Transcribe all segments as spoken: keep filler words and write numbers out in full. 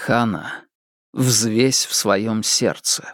Хана, взвесь в своем сердце.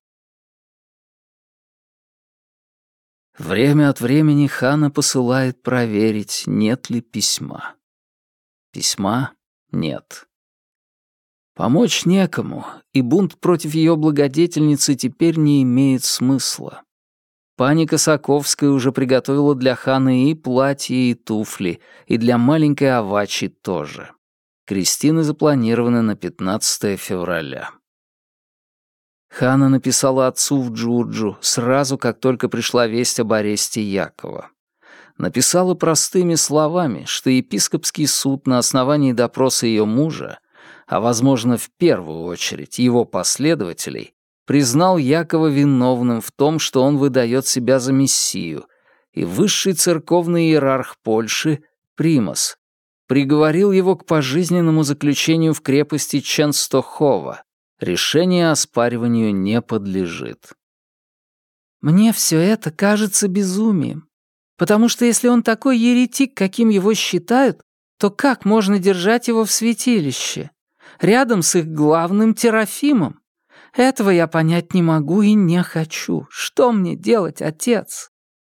Время от времени Хана посылает проверить, нет ли письма. Письма нет. Помочь некому, и бунт против ее благодетельницы теперь не имеет смысла. Пани Косаковская уже приготовила для Ханы и платье, и туфли, и для маленькой Авачи тоже. Крестины запланированы на пятнадцатое февраля. Хана написала отцу в Джурджу сразу, как только пришла весть об аресте Якова. Написала простыми словами, что епископский суд на основании допроса ее мужа, а, возможно, в первую очередь его последователей, признал Якова виновным в том, что он выдает себя за мессию, и высший церковный иерарх Польши, Примас, приговорил его к пожизненному заключению в крепости Ченстохова. Решение оспариванию не подлежит. «Мне все это кажется безумием, потому что если он такой еретик, каким его считают, то как можно держать его в святилище, рядом с их главным Терафимом? Этого я понять не могу и не хочу. Что мне делать, отец?»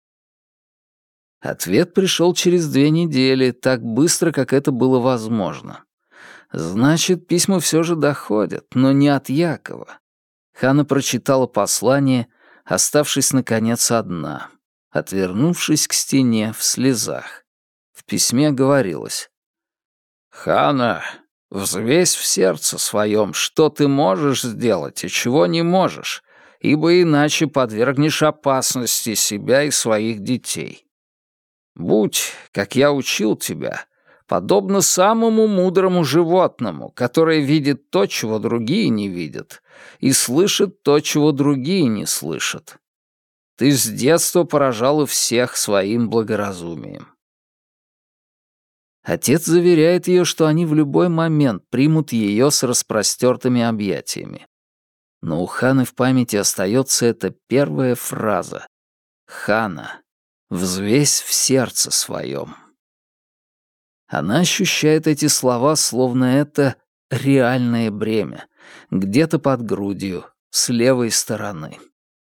Ответ пришел через две недели, так быстро, как это было возможно. Значит, письма все же доходят, но не от Якова. Хана прочитала послание, оставшись, наконец, одна, отвернувшись к стене в слезах. В письме говорилось: «Хана, взвесь в сердце своем, что ты можешь сделать и чего не можешь, ибо иначе подвергнешь опасности себя и своих детей. Будь, как я учил тебя, подобно самому мудрому животному, которое видит то, чего другие не видят, и слышит то, чего другие не слышат. Ты с детства поражала всех своим благоразумием». Отец заверяет ее, что они в любой момент примут ее с распростертыми объятиями. Но у Ханы в памяти остается эта первая фраза: «Хана, взвесь в сердце своем». Она ощущает эти слова, словно это реальное бремя, где-то под грудью, с левой стороны.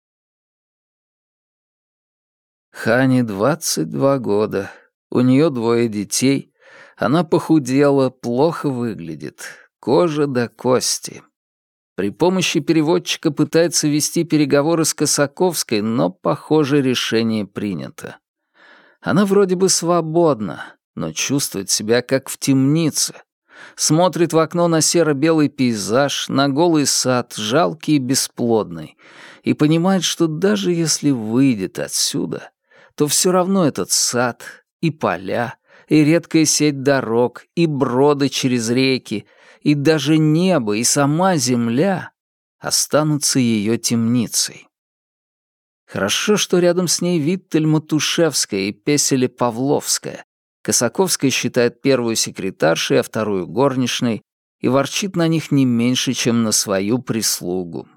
Хане двадцать два года, у нее двое детей, она похудела, плохо выглядит, кожа до кости. При помощи переводчика пытается вести переговоры с Косаковской, но, похоже, решение принято. Она вроде бы свободна, но чувствует себя как в темнице. Смотрит в окно на серо-белый пейзаж, на голый сад, жалкий и бесплодный, и понимает, что даже если выйдет отсюда, то все равно этот сад и поля, и редкая сеть дорог, и броды через реки, и даже небо, и сама земля останутся ее темницей. Хорошо, что рядом с ней Виттель Матушевская и Песеле Павловская. Косаковская считает первую секретаршей, а вторую горничной, и ворчит на них не меньше, чем на свою прислугу.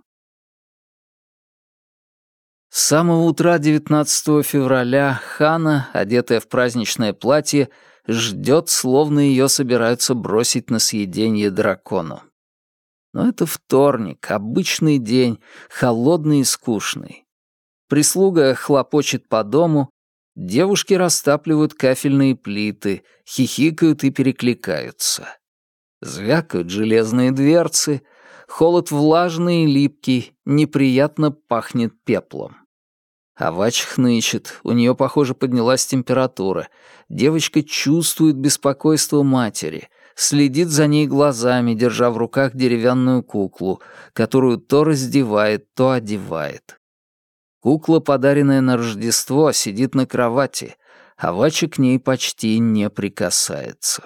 С самого утра девятнадцатого февраля Хана, одетая в праздничное платье, ждет, словно ее собираются бросить на съеденье дракону. Но это вторник, обычный день, холодный и скучный. Прислуга хлопочет по дому, девушки растапливают кафельные плиты, хихикают и перекликаются. Звякают железные дверцы, холод влажный и липкий, неприятно пахнет пеплом. Авач хнычет, у нее, похоже, поднялась температура. Девочка чувствует беспокойство матери, следит за ней глазами, держа в руках деревянную куклу, которую то раздевает, то одевает. Кукла, подаренная на Рождество, сидит на кровати, а Вача к ней почти не прикасается.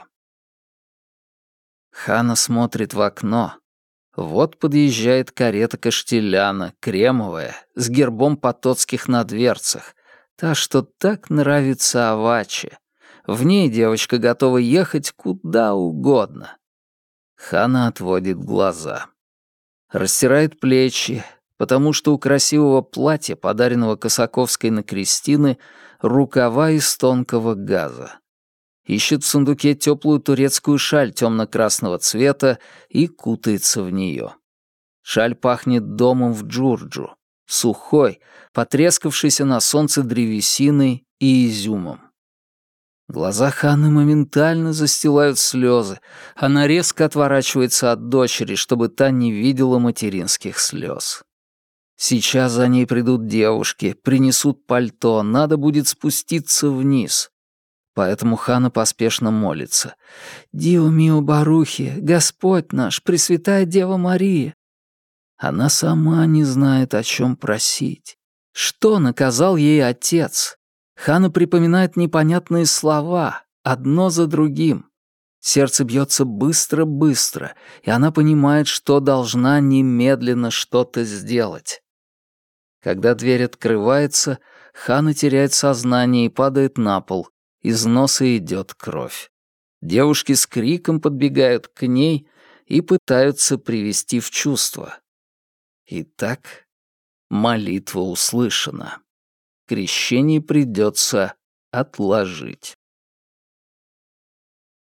Хана смотрит в окно. Вот подъезжает карета Каштеляна, кремовая, с гербом Потоцких на дверцах, та, что так нравится Аваче. В ней девочка готова ехать куда угодно. Хана отводит глаза. Растирает плечи, потому что у красивого платья, подаренного Косаковской на крестины, рукава из тонкого газа. ищет в сундуке теплую турецкую шаль темно-красного цвета и кутается в нее. Шаль пахнет домом в Джурджу, сухой, потрескавшейся на солнце древесиной и изюмом. Глаза Ханны моментально застилают слезы. Она резко отворачивается от дочери, чтобы та не видела материнских слез. Сейчас за ней придут девушки, принесут пальто, надо будет спуститься вниз. Поэтому Ханна поспешно молится. «Дио мио Барухи, Господь наш, Пресвятая Дева Мария». Она сама не знает, о чем просить. Что наказал ей отец? Ханна припоминает непонятные слова, одно за другим. Сердце бьется быстро-быстро, и она понимает, что должна немедленно что-то сделать. Когда дверь открывается, Ханна теряет сознание и падает на пол. Из носа идет кровь. Девушки с криком подбегают к ней и пытаются привести в чувство. Итак, молитва услышана. Крещение придется отложить.